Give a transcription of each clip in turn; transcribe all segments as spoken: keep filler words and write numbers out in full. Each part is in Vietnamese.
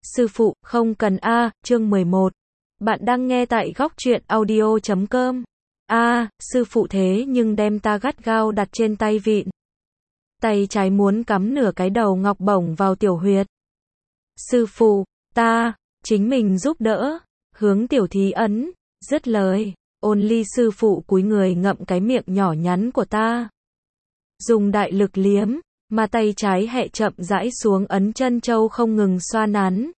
Sư phụ, không cần a, chương mười một. Bạn đang nghe tại góc truyện audio chấm com. A, sư phụ thế nhưng đem ta gắt gao đặt trên tay vịn. Tay trái muốn cắm nửa cái đầu ngọc bổng vào tiểu huyệt. Sư phụ, ta, chính mình giúp đỡ, hướng tiểu thí ấn, dứt lời, ôn ly sư phụ cúi người ngậm cái miệng nhỏ nhắn của ta. Dùng đại lực liếm, mà tay trái hẹ chậm rãi xuống ấn chân châu không ngừng xoa nắn.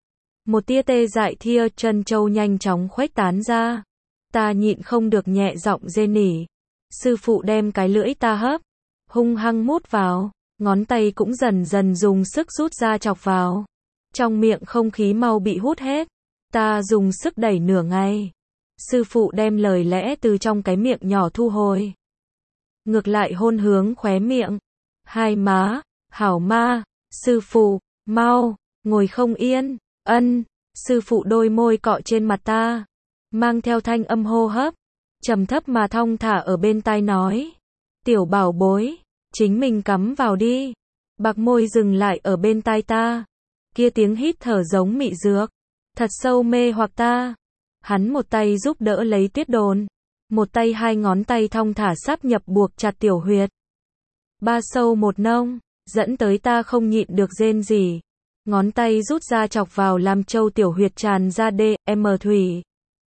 Một tia tê dại thia chân châu nhanh chóng khuếch tán ra. Ta nhịn không được nhẹ giọng rên nỉ. Sư phụ đem cái lưỡi ta hấp, hung hăng mút vào, ngón tay cũng dần dần dùng sức rút ra chọc vào. Trong miệng không khí mau bị hút hết. Ta dùng sức đẩy nửa ngày. Sư phụ đem lời lẽ từ trong cái miệng nhỏ thu hồi. Ngược lại hôn hướng khóe miệng. Hai má, hảo ma, sư phụ, mau, ngồi không yên, ân, sư phụ đôi môi cọ trên mặt ta, mang theo thanh âm hô hấp, trầm thấp mà thong thả ở bên tai nói, tiểu bảo bối, chính mình cắm vào đi, bạc môi dừng lại ở bên tai ta, kia tiếng hít thở giống mị dược, thật sâu mê hoặc ta, hắn một tay giúp đỡ lấy tuyết đồn, một tay hai ngón tay thong thả sáp nhập buộc chặt tiểu huyệt. Ba sâu một nông, dẫn tới ta không nhịn được rên rỉ. Ngón tay rút ra chọc vào làm châu tiểu huyệt tràn ra D, M thủy.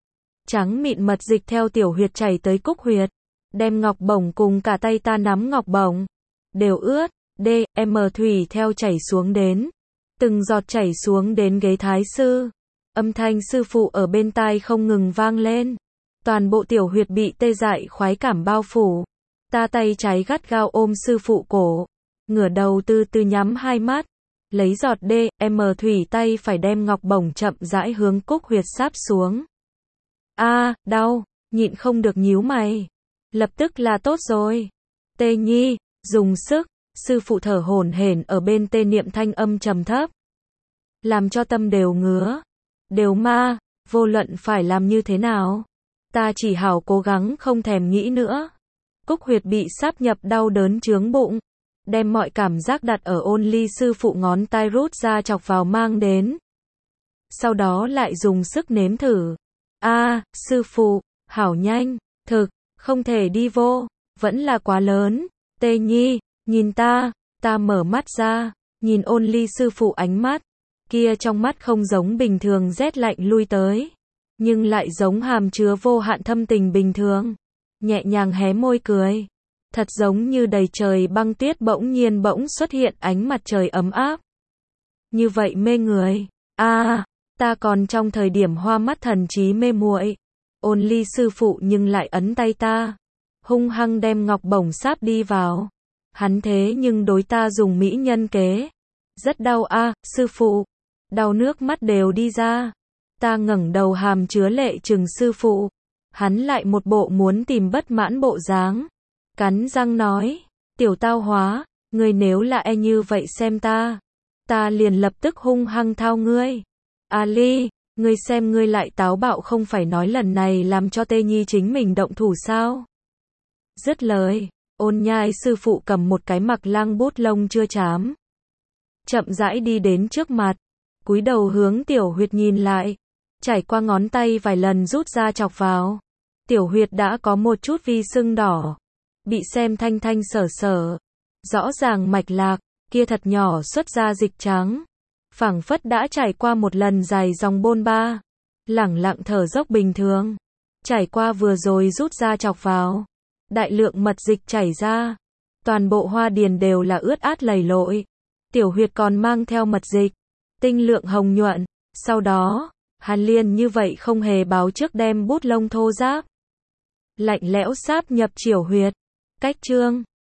Trắng mịn mật dịch theo tiểu huyệt chảy tới cúc huyệt. Đem ngọc bổng cùng cả tay ta nắm ngọc bổng. Đều ướt, D, M thủy theo chảy xuống đến. Từng giọt chảy xuống đến ghế thái sư. Âm thanh sư phụ ở bên tai không ngừng vang lên. Toàn bộ tiểu huyệt bị tê dại khoái cảm bao phủ. Ta tay trái gắt gao ôm sư phụ cổ, ngửa đầu từ từ nhắm hai mắt, lấy giọt D, M thủy tay phải đem ngọc bổng chậm rãi hướng cúc huyệt sáp xuống. A, đau, nhịn không được nhíu mày. Lập tức là tốt rồi. Tê Nhi, dùng sức, sư phụ thở hổn hển ở bên tê niệm thanh âm trầm thấp. Làm cho tâm đều ngứa, đều ma, vô luận phải làm như thế nào. Ta chỉ hảo cố gắng không thèm nghĩ nữa. Cúc huyệt bị sáp nhập đau đớn chướng bụng, đem mọi cảm giác đặt ở ôn ly sư phụ ngón tay rút ra chọc vào mang đến. Sau đó lại dùng sức nếm thử. A, sư phụ, hảo nhanh, thực, không thể đi vô, vẫn là quá lớn. Tê Nhi, nhìn ta, ta mở mắt ra, nhìn ôn ly sư phụ ánh mắt, kia trong mắt không giống bình thường rét lạnh lui tới, nhưng lại giống hàm chứa vô hạn thâm tình bình thường. Nhẹ nhàng hé môi cười, thật giống như đầy trời băng tuyết bỗng nhiên bỗng xuất hiện ánh mặt trời ấm áp. Như vậy mê người, a, à, ta còn trong thời điểm hoa mắt thần trí mê muội, ôn ly sư phụ nhưng lại ấn tay ta, hung hăng đem ngọc bổng sáp đi vào. Hắn thế nhưng đối ta dùng mỹ nhân kế, rất đau a, à, sư phụ, đau nước mắt đều đi ra. Ta ngẩng đầu hàm chứa lệ trừng sư phụ. Hắn lại một bộ muốn tìm bất mãn bộ dáng. Cắn răng nói, tiểu tao hóa, ngươi nếu là e như vậy xem ta, ta liền lập tức hung hăng thao ngươi. Ali, ngươi xem ngươi lại táo bạo không phải nói lần này làm cho Tê Nhi chính mình động thủ sao? Dứt lời, ôn nhai sư phụ cầm một cái mặc lăng bút lông chưa chám. Chậm rãi đi đến trước mặt, cúi đầu hướng tiểu huyệt nhìn lại. Trải qua ngón tay vài lần rút ra chọc vào. Tiểu huyệt đã có một chút vi sưng đỏ. Bị xem thanh thanh sở sở. Rõ ràng mạch lạc, kia thật nhỏ xuất ra dịch trắng. Phảng phất đã trải qua một lần dài dòng bôn ba. Lẳng lặng thở dốc bình thường. Trải qua vừa rồi rút ra chọc vào. Đại lượng mật dịch chảy ra. Toàn bộ hoa điền đều là ướt át lầy lội. Tiểu huyệt còn mang theo mật dịch. Tinh lượng hồng nhuận. Sau đó, hắn liền như vậy không hề báo trước đem bút lông thô ráp. Lạnh lẽo sáp nhập chiểu huyệt. Cách chương.